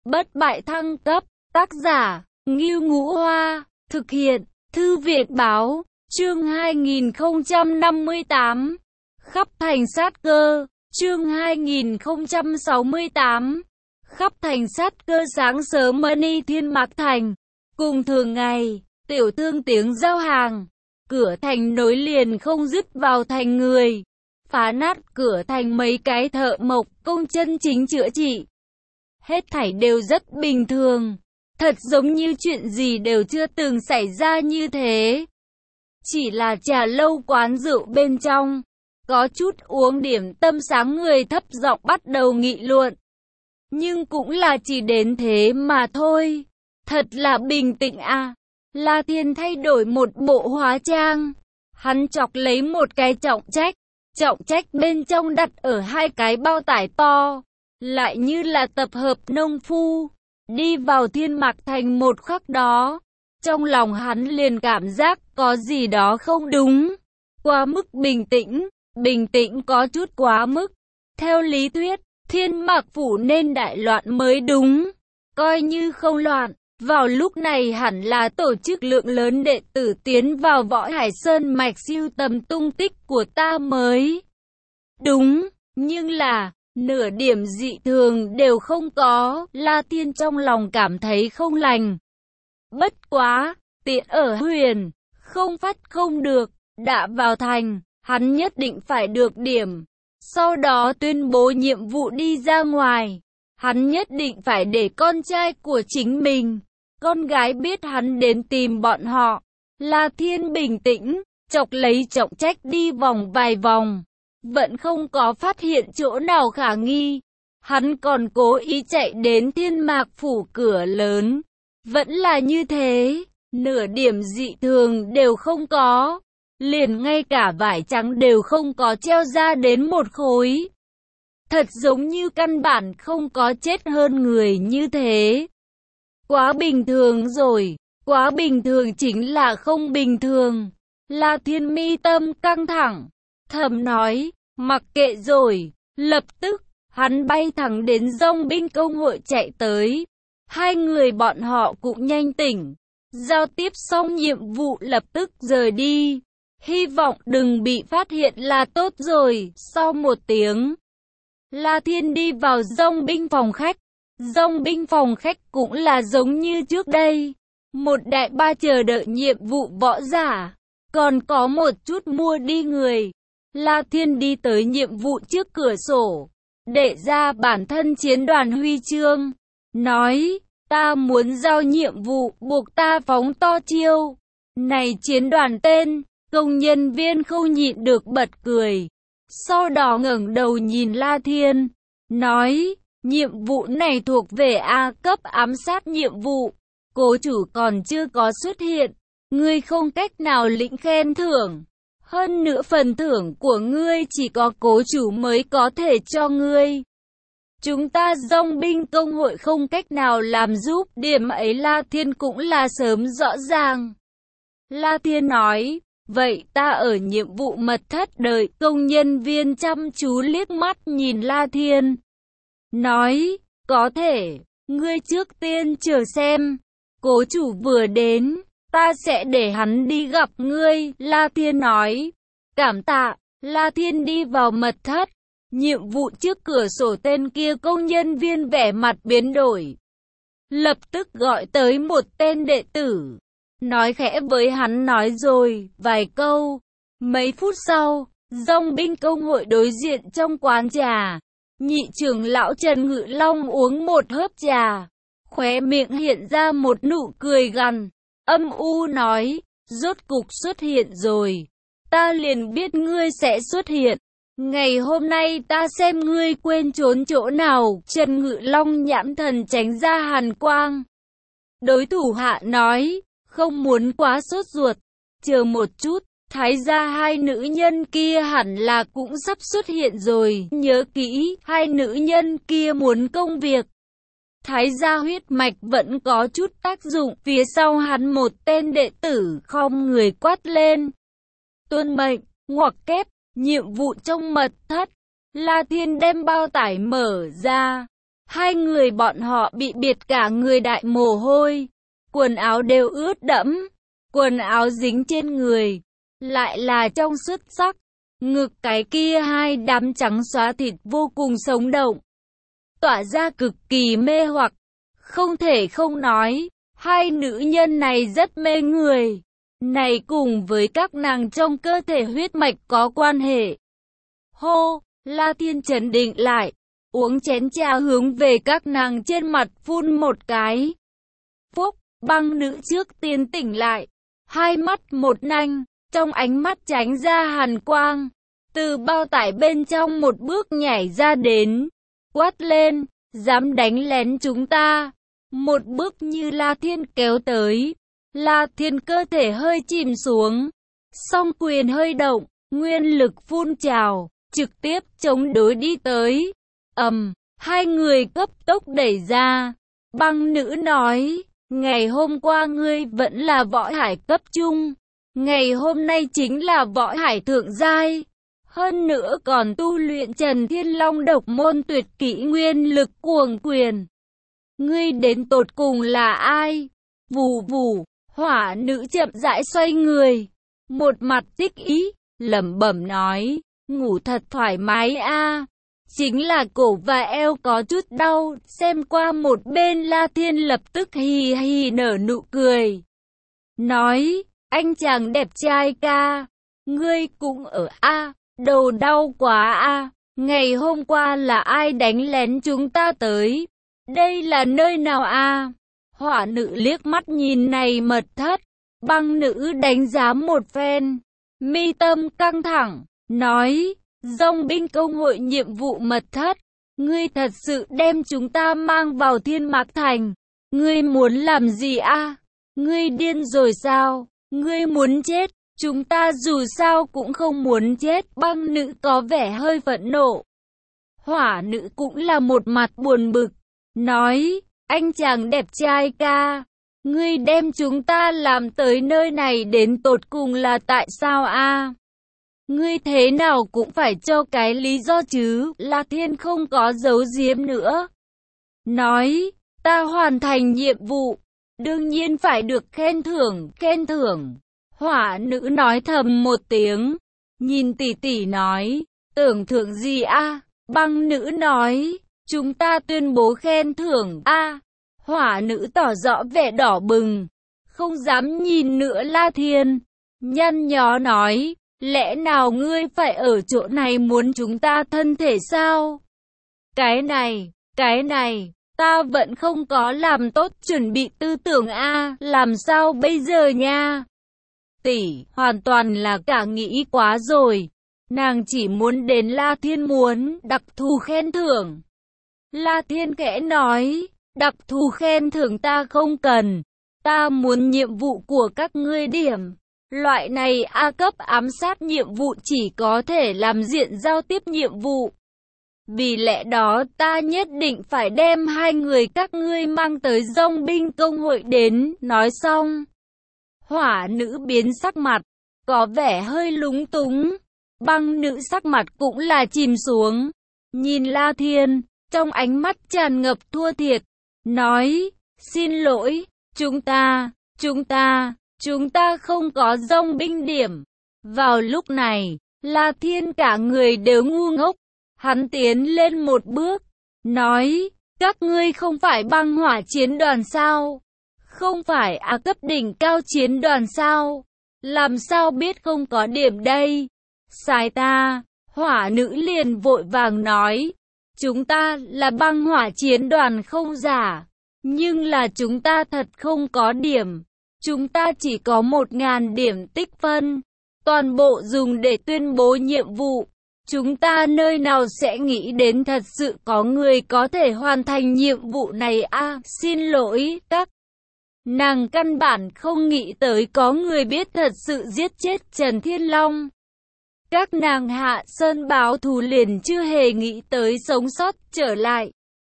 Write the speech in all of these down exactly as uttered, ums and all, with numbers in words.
bất bại thăng cấp, tác giả, Ngưu Ngũ Hoa, thực hiện, Thư viện Báo, chương hai nghìn không trăm năm mươi tám, khắp thành sát cơ, chương hai nghìn không trăm sáu mươi tám, khắp thành sát cơ. Sáng sớm Mani Thiên Mạc Thành, cùng thường ngày, tiểu thương tiếng giao hàng, cửa thành nối liền không dứt vào thành người, phá nát cửa thành mấy cái thợ mộc công chân chính chữa trị. Hết thảy đều rất bình thường, thật giống như chuyện gì đều chưa từng xảy ra như thế. Chỉ là trà lâu quán rượu bên trong, có chút uống điểm tâm sáng người thấp giọng bắt đầu nghị luận. Nhưng cũng là chỉ đến thế mà thôi. Thật là bình tĩnh à. La Thiên thay đổi một bộ hóa trang. Hắn chọc lấy một cái trọng trách. Trọng trách bên trong đặt ở hai cái bao tải to. Lại như là tập hợp nông phu. Đi vào Thiên Mạc Thành một khắc đó, trong lòng hắn liền cảm giác có gì đó không đúng. Quá mức bình tĩnh. Bình tĩnh có chút quá mức. Theo lý thuyết, Thiên Mạc Phủ nên đại loạn mới đúng. Coi như không loạn, vào lúc này hẳn là tổ chức lượng lớn đệ tử tiến vào Võ Hải Sơn mạch siêu tầm tung tích của ta mới đúng. Nhưng là, nửa điểm dị thường đều không có. La Thiên trong lòng cảm thấy không lành. Bất quá, tiện ở huyền, không phát không được, đã vào thành, hắn nhất định phải được điểm. Sau đó tuyên bố nhiệm vụ đi ra ngoài. Hắn nhất định phải để con trai của chính mình, con gái biết hắn đến tìm bọn họ. La Thiên bình tĩnh, chọc lấy trọng trách đi vòng vài vòng. Vẫn không có phát hiện chỗ nào khả nghi. Hắn còn cố ý chạy đến Thiên Mạc Phủ cửa lớn. Vẫn là như thế, nửa điểm dị thường đều không có. Liền ngay cả vải trắng đều không có treo ra đến một khối. Thật giống như căn bản không có chết hơn người như thế. Quá bình thường rồi, quá bình thường chính là không bình thường. La Thiên mi tâm căng thẳng, thầm nói, mặc kệ rồi. Lập tức, hắn bay thẳng đến Dòng binh công hội chạy tới. Hai người bọn họ cũng nhanh tỉnh. Giao tiếp xong nhiệm vụ lập tức rời đi. Hy vọng đừng bị phát hiện là tốt rồi. Sau một tiếng, La Thiên đi vào Dòng binh phòng khách. Dòng binh phòng khách cũng là giống như trước đây. Một đại ba chờ đợi nhiệm vụ võ giả. Còn có một chút mua đi người. La Thiên đi tới nhiệm vụ trước cửa sổ. Để ra bản thân chiến đoàn huy chương. Nói, ta muốn giao nhiệm vụ buộc ta phóng to chiêu. Này chiến đoàn tên. Công nhân viên không nhịn được bật cười. Sau đó ngẩng đầu nhìn La Thiên. Nói, nhiệm vụ này thuộc về A cấp ám sát nhiệm vụ. Cố chủ còn chưa có xuất hiện. Ngươi không cách nào lĩnh khen thưởng. Hơn nữa phần thưởng của ngươi chỉ có cố chủ mới có thể cho ngươi. Chúng ta Dòng binh công hội không cách nào làm giúp. Điểm ấy La Thiên cũng là sớm rõ ràng. La Thiên nói. Vậy ta ở nhiệm vụ mật thất đợi. Công nhân viên chăm chú liếc mắt nhìn La Thiên. Nói, có thể, ngươi trước tiên chờ xem. Cố chủ vừa đến, ta sẽ để hắn đi gặp ngươi. La Thiên nói, cảm tạ. La Thiên đi vào mật thất. Nhiệm vụ trước cửa sổ tên kia công nhân viên vẻ mặt biến đổi. Lập tức gọi tới một tên đệ tử. Nói khẽ với hắn nói rồi, vài câu. Mấy phút sau, Dòng binh công hội đối diện trong quán trà. Nhị trưởng lão Trần Ngự Long uống một hớp trà. Khóe miệng hiện ra một nụ cười gằn. Âm u nói, rốt cục xuất hiện rồi. Ta liền biết ngươi sẽ xuất hiện. Ngày hôm nay ta xem ngươi quên trốn chỗ nào. Trần Ngự Long nhãn thần tránh ra hàn quang. Đối thủ hạ nói. Không muốn quá sốt ruột, chờ một chút, thái gia hai nữ nhân kia hẳn là cũng sắp xuất hiện rồi, nhớ kỹ, hai nữ nhân kia muốn công việc. Thái gia huyết mạch vẫn có chút tác dụng, phía sau hắn một tên đệ tử khom người quát lên. Tuân mệnh, ngoặc kép, nhiệm vụ trong mật thất, La Thiên đem bao tải mở ra. Hai người bọn họ bị biệt cả người đại mồ hôi, quần áo đều ướt đẫm, quần áo dính trên người, lại là trong suốt sắc, ngực cái kia hai đám trắng xóa thịt vô cùng sống động, tỏa ra cực kỳ mê hoặc, không thể không nói, hai nữ nhân này rất mê người, này cùng với các nàng trong cơ thể huyết mạch có quan hệ. Hô, La Thiên trấn định lại, uống chén trà hướng về các nàng trên mặt phun một cái. Phúc, băng nữ trước tiên tỉnh lại, hai mắt một nanh, trong ánh mắt tránh ra hàn quang, từ bao tải bên trong một bước nhảy ra đến, quát lên, dám đánh lén chúng ta. Một bước như La Thiên kéo tới, La Thiên cơ thể hơi chìm xuống, song quyền hơi động, nguyên lực phun trào, trực tiếp chống đối đi tới. Ầm, um, hai người cấp tốc đẩy ra. Băng nữ nói, ngày hôm qua ngươi vẫn là võ hải cấp trung, ngày hôm nay chính là võ hải thượng giai, hơn nữa còn tu luyện Trần Thiên Long độc môn tuyệt kỹ nguyên lực cuồng quyền. Ngươi đến tột cùng là ai? Vù vù, hỏa nữ chậm rãi xoay người, một mặt tích ý, lẩm bẩm nói, ngủ thật thoải mái a. Chính là cổ và eo có chút đau, xem qua một bên La Thiên lập tức hì hì nở nụ cười. Nói, anh chàng đẹp trai ca, ngươi cũng ở a, đầu đau quá a, ngày hôm qua là ai đánh lén chúng ta tới? Đây là nơi nào a? Hỏa nữ liếc mắt nhìn này mật thất, băng nữ đánh giá một phen, mi tâm căng thẳng, nói, Dòng binh công hội nhiệm vụ mật thất, ngươi thật sự đem chúng ta mang vào Thiên Mạc Thành, ngươi muốn làm gì a? Ngươi điên rồi sao? Ngươi muốn chết, chúng ta dù sao cũng không muốn chết. Băng nữ có vẻ hơi phẫn nộ. Hỏa nữ cũng là một mặt buồn bực, nói, anh chàng đẹp trai ca, ngươi đem chúng ta làm tới nơi này đến tột cùng là tại sao a? Ngươi thế nào cũng phải cho cái lý do chứ. La Thiên không có giấu giếm nữa, nói, ta hoàn thành nhiệm vụ, đương nhiên phải được khen thưởng, khen thưởng. Hỏa nữ nói thầm một tiếng, nhìn tỷ tỷ nói, tưởng thưởng gì a? Băng nữ nói, chúng ta tuyên bố khen thưởng a. Hỏa nữ tỏ rõ vẻ đỏ bừng, không dám nhìn nữa La Thiên, nhăn nhó nói, lẽ nào ngươi phải ở chỗ này muốn chúng ta thân thể sao? Cái này, cái này, ta vẫn không có làm tốt chuẩn bị tư tưởng a, làm sao bây giờ nha? Tỷ, hoàn toàn là cả nghĩ quá rồi. Nàng chỉ muốn đến La Thiên muốn đặc thù khen thưởng. La Thiên khẽ nói, đặc thù khen thưởng ta không cần. Ta muốn nhiệm vụ của các ngươi điểm. Loại này A cấp ám sát nhiệm vụ chỉ có thể làm diện giao tiếp nhiệm vụ. Vì lẽ đó ta nhất định phải đem hai người các ngươi mang tới dòng binh công hội đến. Nói xong, hỏa nữ biến sắc mặt, có vẻ hơi lúng túng. Băng nữ sắc mặt cũng là chìm xuống, nhìn La Thiên, trong ánh mắt tràn ngập thua thiệt, nói, xin lỗi, chúng ta, chúng ta, chúng ta không có dòng binh điểm. Vào lúc này, La Thiên cả người đều ngu ngốc, hắn tiến lên một bước, nói, các ngươi không phải băng hỏa chiến đoàn sao? Không phải A cấp đỉnh cao chiến đoàn sao? Làm sao biết không có điểm đây? Sai ta, hỏa nữ liền vội vàng nói, chúng ta là băng hỏa chiến đoàn không giả, nhưng là chúng ta thật không có điểm, chúng ta chỉ có một ngàn điểm tích phân, toàn bộ dùng để tuyên bố nhiệm vụ, chúng ta nơi nào sẽ nghĩ đến thật sự có người có thể hoàn thành nhiệm vụ này a? À, xin lỗi, các nàng căn bản không nghĩ tới có người biết thật sự giết chết Trần Thiên Long. Các nàng hạ sơn báo thù liền chưa hề nghĩ tới sống sót trở lại.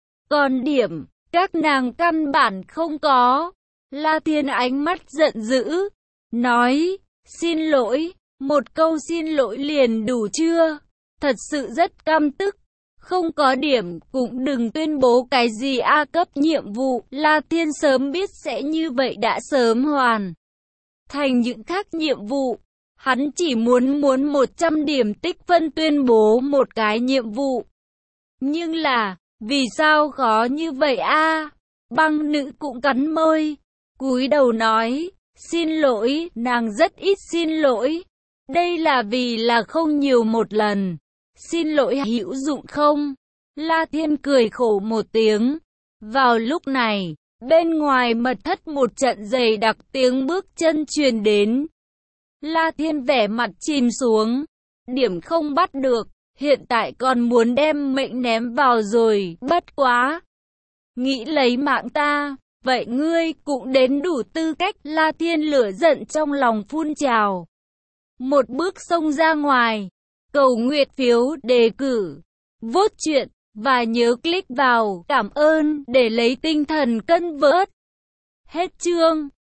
Còn điểm, các nàng căn bản không có. La Thiên ánh mắt giận dữ, nói, xin lỗi, một câu xin lỗi liền đủ chưa? Thật sự rất căm tức. Không có điểm, cũng đừng tuyên bố cái gì A cấp nhiệm vụ. La Thiên sớm biết sẽ như vậy đã sớm hoàn thành những khác nhiệm vụ. Hắn chỉ muốn muốn một trăm điểm tích phân tuyên bố một cái nhiệm vụ. Nhưng là, vì sao khó như vậy a? Băng nữ cũng cắn môi, cúi đầu nói, xin lỗi, nàng rất ít xin lỗi. Đây là vì là không nhiều một lần. Xin lỗi hữu dụng không? La Thiên cười khổ một tiếng. Vào lúc này, bên ngoài mật thất một trận dày đặc tiếng bước chân truyền đến. La Thiên vẻ mặt chìm xuống. Điểm không bắt được, hiện tại còn muốn đem mệnh ném vào rồi, bất quá. Nghĩ lấy mạng ta, vậy ngươi cũng đến đủ tư cách. La Thiên lửa giận trong lòng phun trào. Một bước xông ra ngoài, cầu nguyện phiếu, đề cử, vote chuyện, và nhớ click vào cảm ơn để lấy tinh thần cân vớt. Hết chương.